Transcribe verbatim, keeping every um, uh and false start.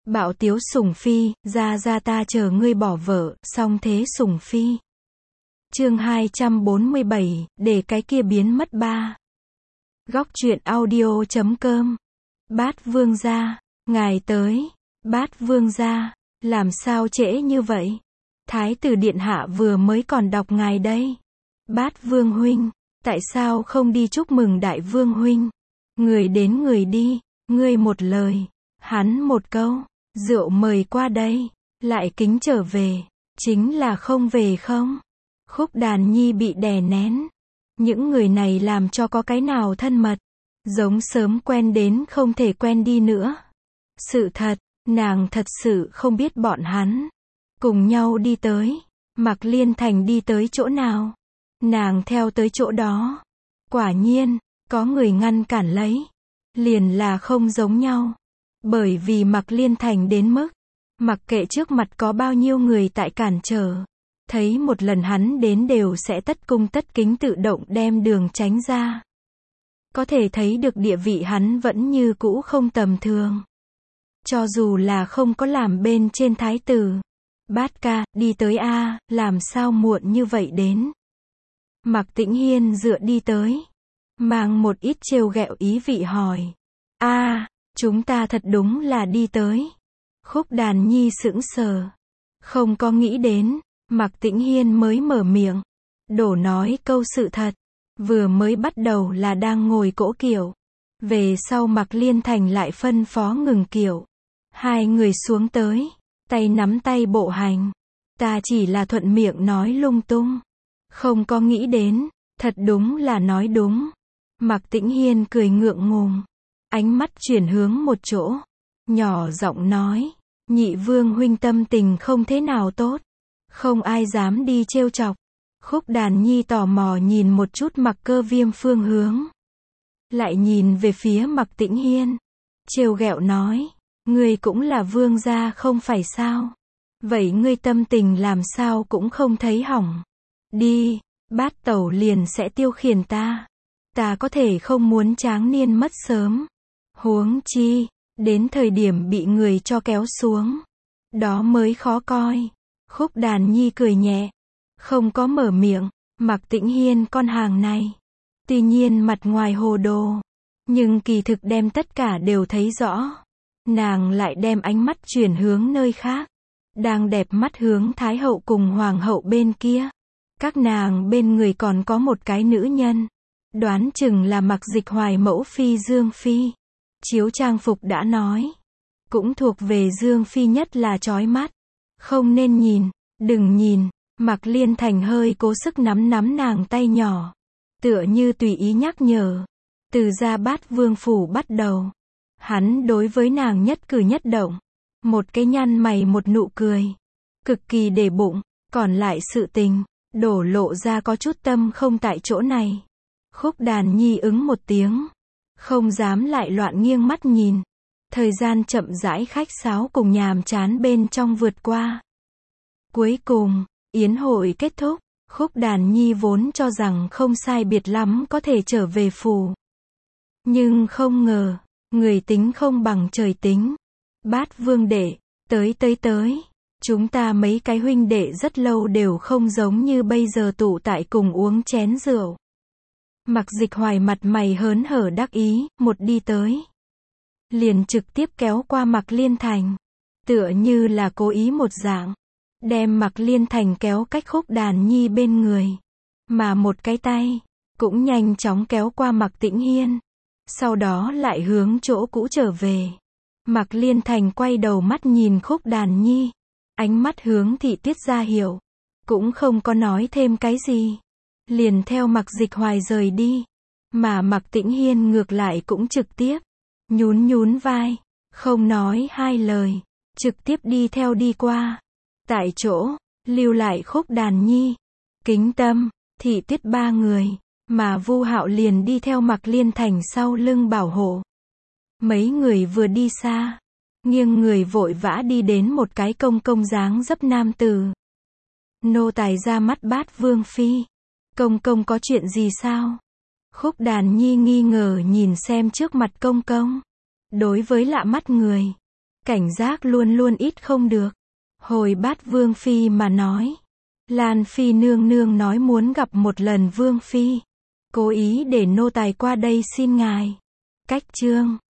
Bạo tiếu sủng phi, ra ra ta chờ ngươi bỏ vợ, song thế sủng phi. Chương hai trăm bốn mươi bảy, để cái kia biến mất ba. Góc truyện audio chấm com. Bát vương gia, ngài tới. Bát vương gia, làm sao trễ như vậy? Thái tử điện hạ vừa mới còn đọc ngài đây. Bát vương huynh, tại sao không đi chúc mừng đại vương huynh? Người đến người đi, ngươi một lời, hắn một câu, rượu mời qua đây, lại kính trở về, chính là không về không? Khúc Đàn Nhi bị đè nén. Những người này làm cho có cái nào thân mật, giống sớm quen đến không thể quen đi nữa. Sự thật, nàng thật sự không biết bọn hắn cùng nhau đi tới. Mạc Liên Thành đi tới chỗ nào, nàng theo tới chỗ đó. Quả nhiên, có người ngăn cản lấy. Liền là không giống nhau. Bởi vì Mạc Liên Thành đến mức, mặc kệ trước mặt có bao nhiêu người tại cản trở, thấy một lần hắn đến đều sẽ tất cung tất kính tự động đem đường tránh ra. Có thể thấy được địa vị hắn vẫn như cũ không tầm thường. Cho dù là không có làm bên trên thái tử. Bát ca, đi tới a, làm sao muộn như vậy đến? Mạc Tĩnh Hiên dựa đi tới, mang một ít trêu ghẹo ý vị hỏi. A, chúng ta thật đúng là đi tới. Khúc Đàn Nhi sững sờ, không có nghĩ đến. Mạc Tĩnh Hiên mới mở miệng, đổ nói câu sự thật. Vừa mới bắt đầu là đang ngồi cỗ kiệu, về sau Mạc Liên Thành lại phân phó ngừng kiệu. Hai người xuống tới, tay nắm tay bộ hành. Ta chỉ là thuận miệng nói lung tung, không có nghĩ đến, thật đúng là nói đúng. Mạc Tĩnh Hiên cười ngượng ngùng, ánh mắt chuyển hướng một chỗ, nhỏ giọng nói, nhị vương huynh tâm tình không thế nào tốt, không ai dám đi trêu chọc. Khúc Đàn Nhi tò mò nhìn một chút Mạc Cơ Viêm phương hướng, lại nhìn về phía Mạc Tĩnh Hiên, trêu ghẹo nói, ngươi cũng là vương gia không phải sao? Vậy ngươi tâm tình làm sao cũng không thấy hỏng. Đi, bát tẩu liền sẽ tiêu khiển ta. Ta có thể không muốn tráng niên mất sớm. Huống chi, đến thời điểm bị người cho kéo xuống, đó mới khó coi. Khúc Đàn Nhi cười nhẹ, không có mở miệng. Mạc Tĩnh Hiên con hàng này, tuy nhiên mặt ngoài hồ đồ, nhưng kỳ thực đem tất cả đều thấy rõ. Nàng lại đem ánh mắt chuyển hướng nơi khác, đang đẹp mắt hướng Thái hậu cùng Hoàng hậu bên kia. Các nàng bên người còn có một cái nữ nhân, đoán chừng là Mạc Dịch Hoài mẫu phi Dương Phi. Chiếu trang phục đã nói, cũng thuộc về Dương Phi nhất là chói mắt. Không nên nhìn, đừng nhìn. Mạc Liên Thành hơi cố sức nắm nắm nàng tay nhỏ, tựa như tùy ý nhắc nhở. Từ ra Bát Vương phủ bắt đầu, hắn đối với nàng nhất cử nhất động, một cái nhăn mày một nụ cười, cực kỳ để bụng. Còn lại sự tình, đổ lộ ra có chút tâm không tại chỗ này. Khúc Đàn Nhi ứng một tiếng, không dám lại loạn nghiêng mắt nhìn. Thời gian chậm rãi khách sáo cùng nhàm chán bên trong vượt qua. Cuối cùng, yến hội kết thúc. Khúc Đàn Nhi vốn cho rằng không sai biệt lắm có thể trở về phủ, nhưng không ngờ, người tính không bằng trời tính. Bát vương đệ, tới tới tới. Chúng ta mấy cái huynh đệ rất lâu đều không giống như bây giờ tụ tại cùng uống chén rượu. Mạc Dịch Hoài mặt mày hớn hở đắc ý, một đi tới, liền trực tiếp kéo qua Mạc Liên Thành, tựa như là cố ý một dạng, đem Mạc Liên Thành kéo cách Khúc Đàn Nhi bên người, mà một cái tay cũng nhanh chóng kéo qua Mạc Tĩnh Hiên, sau đó lại hướng chỗ cũ trở về. Mạc Liên Thành quay đầu mắt nhìn Khúc Đàn Nhi, ánh mắt hướng thị tiết ra hiệu, cũng không có nói thêm cái gì, liền theo Mạc Dịch Hoài rời đi. Mà Mạc Tĩnh Hiên ngược lại cũng trực tiếp nhún nhún vai, không nói hai lời, trực tiếp đi theo đi qua. Tại chỗ, lưu lại Khúc Đàn Nhi, Kính Tâm, thị tiết ba người, mà Vu Hạo liền đi theo Mạc Liên Thành sau lưng bảo hộ. Mấy người vừa đi xa, nghiêng người vội vã đi đến một cái công công dáng dấp nam tử. Nô tài ra mắt Bát Vương Phi. Công công có chuyện gì sao? Khúc Đàn Nhi nghi ngờ nhìn xem trước mặt công công. Đối với lạ mắt người, Cảnh giác luôn luôn ít không được. Hồi Bát Vương Phi mà nói. Lan Phi nương nương nói muốn gặp một lần Vương Phi. Cố ý để nô tài qua đây xin ngài. Cách chương